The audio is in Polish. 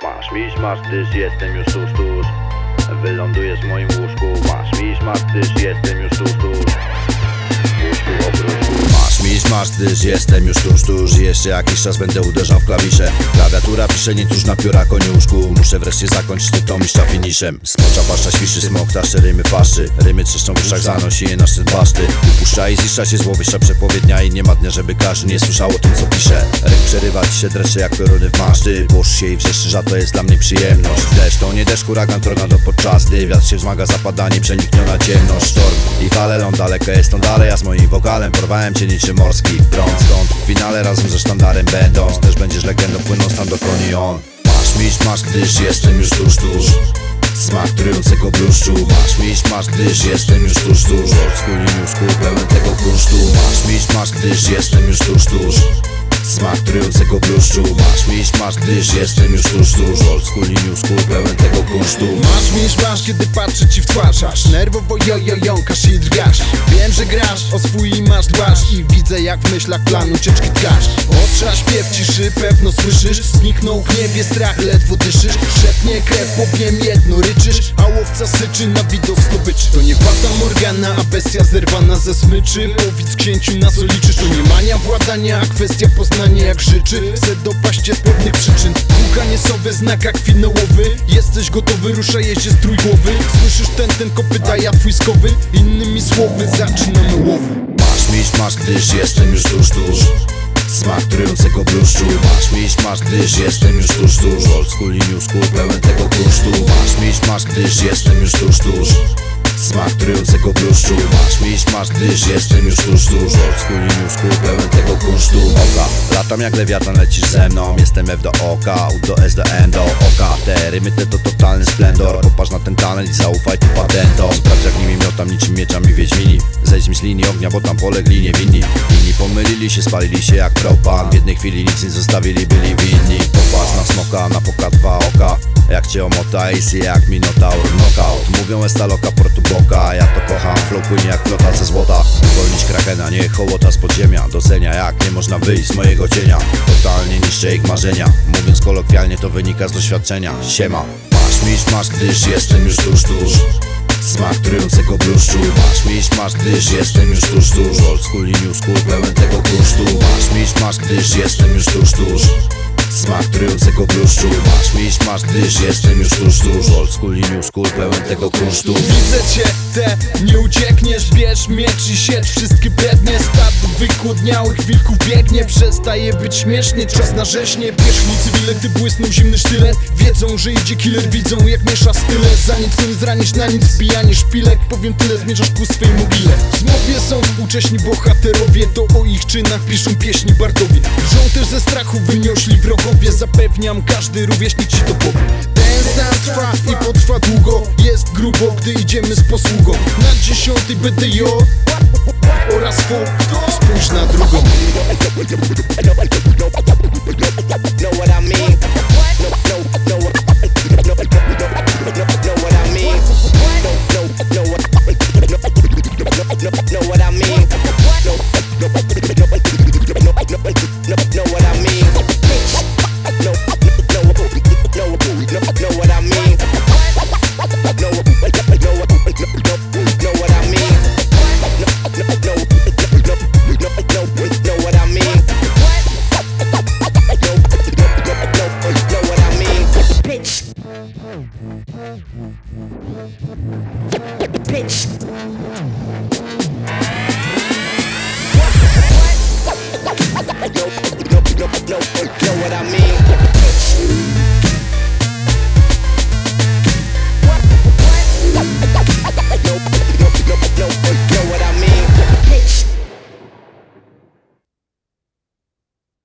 Masz miś, masz dysz, jestem już tuż, tuż. Wylądujesz w moim łóżku. Masz miś, masz dysz, jestem już tuż, tuż. W łóżku obruszku. Masz miś, masz dysz, jestem już tuż. Jeszcze jakiś czas będę uderzał w klawisze. Klawiatura pisze nietuż pióra koniuszku. Muszę wreszcie zakończyć to mistrza finiszem. Smocza paszcza świszy, smok taszy, rymy paszczy. Rymy trzeszczą w uszach, zanosi je na szczyt baszty. Wypuszcza i ziszcza się złowieszcza przepowiednia. I nie ma dnia, żeby każdy nie słyszał o tym, co pisze. Ryk przerywa ci się dreszcze jak pioruny w maszty. Włóż się i wrzeszczy, że to jest dla mnie przyjemność. Deszcz to nie deszcz, huragan, tornado podczas gdy wiatr się wzmaga, zapadanie, przenikniona ciemność. Sztorm i fale ląd, daleko jest on dalej. Ja z moim wokalem porwałem cię niczym morski prąd. Stąd w finale razem ze sztandarem będąc też będziesz legendą, płynąc tam dokoni on. Masz miś, masz gdyż jestem już tuż, tuż. Smak trującego bluszczu. Masz miś, masz gdyż jestem już tuż, tuż. Old school i new school, pełen tego kunsztu. Masz miś, masz gdyż jestem już tuż, tuż. Smak trującego bluszczu. Masz miś, masz gdyż jestem już tuż, tuż. Old school i new school, pełen tego kunsztu. Masz miś, masz, kiedy patrzę ci w twarz. Aż nerwowo jąkasz i drgasz. Wiem, że grasz, o swój masz dbasz. I widzę, jak w myślach plan ucieczki tkasz. Otrza śpiew ciszy, pewno słyszysz. Zniknął gniew, jest strach, ledwo dyszysz. Szepnie krew, powiem jedno, ryczysz. A łowca syczy na widok zdobyczy. To nie Fata Morgana, a bestia zerwana ze smyczy. Powiedz księciu, na co liczysz. To nie mania władania, a kwestia poznania jak życzy. Chcę dopaść cię z pewnych przyczyn. Kukanie sowe, znak jak finałowy. Jesteś gotowy, ruszaje się strój głowy. Słyszysz ten kopyta, ja twój skowy. Innymi słowy, zaczynamy łowy. Masz miś, masz gdyż jestem już tuż, tuż. Smak trującego bluszczu. Masz miś, masz gdyż jestem już tuż, tuż. Old school i new school, pełen tego kunsztu. Masz miś, masz gdyż jestem już tuż, tuż. Smak trującego bluszczu. Masz miś, masz gdyż jestem już tuż, tuż. Old school i new school, pełen tego kunsztu. Oka, latam jak lewiatan, lecisz ze mną. Jestem F do oka, U do S do N do oka. Te rymy te to totalny splendor. Popatrz na ten talent i zaufaj tu patentom. Sprawdź jak nimi miotam niczym mieczami wiedźmini. Zejdź mi z linii ognia, bo tam polegli niewinni. Inni pomylili się, spalili się jak propan. W jednej chwili nic nie zostawili, byli winni. Popatrz na smoka, na pokad dwa oka. Jak cię omota, easy jak minotaur, knockout. Mówią estaloka, portuboka. Ja to kocham, flow płynie jak flota ze złota. Uwolnić krakena, nie hołota z podziemia. Docenia jak nie można wyjść z mojego cienia. Totalnie niszczę ich marzenia. Mówiąc kolokwialnie, to wynika z doświadczenia. Siema. Masz miś, masz gdyż jestem już tuż, tuż. Smak trującego bluszczu. Masz miś, masz gdyż jestem już tuż, tuż. Old school i new school, pełen tego kunsztu. Masz miś, masz gdyż jestem już tuż, tuż. Smak trującego bluszczu. Masz miś, masz gdyż jestem już tuż, tuż. Old school i new school, pełen tego kunsztu. Widzę cię, nie uciekniesz. Bierz miecz i siecz wszystkie brednie. Stad wykłodniałych wilków biegnie. Przestaje być śmiesznie, czas na rzeźnie. Pierzchni cywile, gdy błysnął zimny sztylet. Wiedzą, że idzie killer, widzą jak miesza style. Za nic nie zranisz, na nic wbijanie szpilek. Powiem tyle, zmierzasz ku swej mogile. W mowie są współcześni bohaterowie. To o ich czynach piszą pieśni bardowie. Wrzą też ze strachu wyniośli wrogowie. Zapewniam, każdy rówieśnik ci to powie. Ten stan trwa i potrwa długo. Jest grubo, gdy idziemy z posługą. Na 10 BDO oraz FO. Spójrz na drugą. Know what I mean? Know what I mean? Bitch.